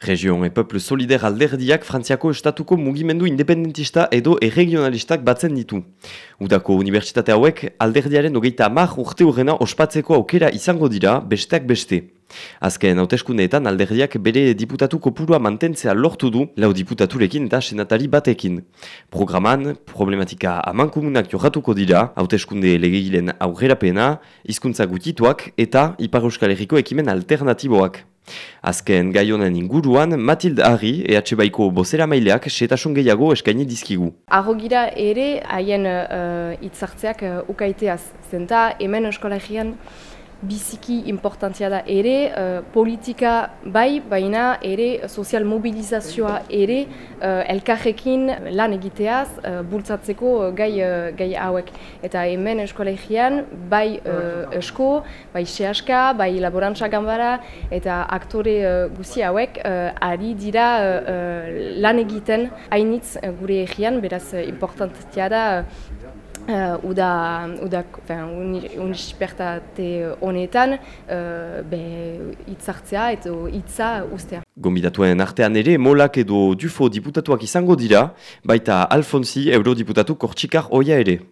Region e Peuple Solidaire alderdiak Frantziako estatuko mugimendu independentista edo erregionalistak batzen ditu. Udako unibertsitate hauek alderdiaren 30 urte hurrena ospatzeko aukera izango dira besteak beste. Azken hauteskundeetan alderdiak bere diputatu kopurua mantentzea lortu du 4 diputaturekin eta senatari batekin. Programan, problematika amankomunak jorratuko dira, hauteskunde legegileen aurrerapena, hizkuntza gutituak eta Ipar Euskal Herriko ekimen alternatiboak. Azken gai honen inguruan, Matilde Harry, EH Baiko bozeramaileak setasun gehiago eskaini dizkigu. Arrogira ere haien hitzartzeak ukaiteaz, zenta hemen Euskal Herrian biziki importantzia da ere, politika bai, baina ere sozial mobilizazioa ere elkarrekin lan egiteaz bultzatzeko gai hauek. Eta hemen Euskal Herrian bai Eusko, bai Sehaska, bai Laborantza Ganbara eta aktore guzi hauek ari dira lan egiten hainitz gure herrian, beraz importantzia da unibertsitate honetan hitzartzea eta hitza ustea. Gonbidatuen artean ere, Molak edo Dufo diputatuak izango dira, baita Alfonsi eurodiputatu Kortxikar oia ere.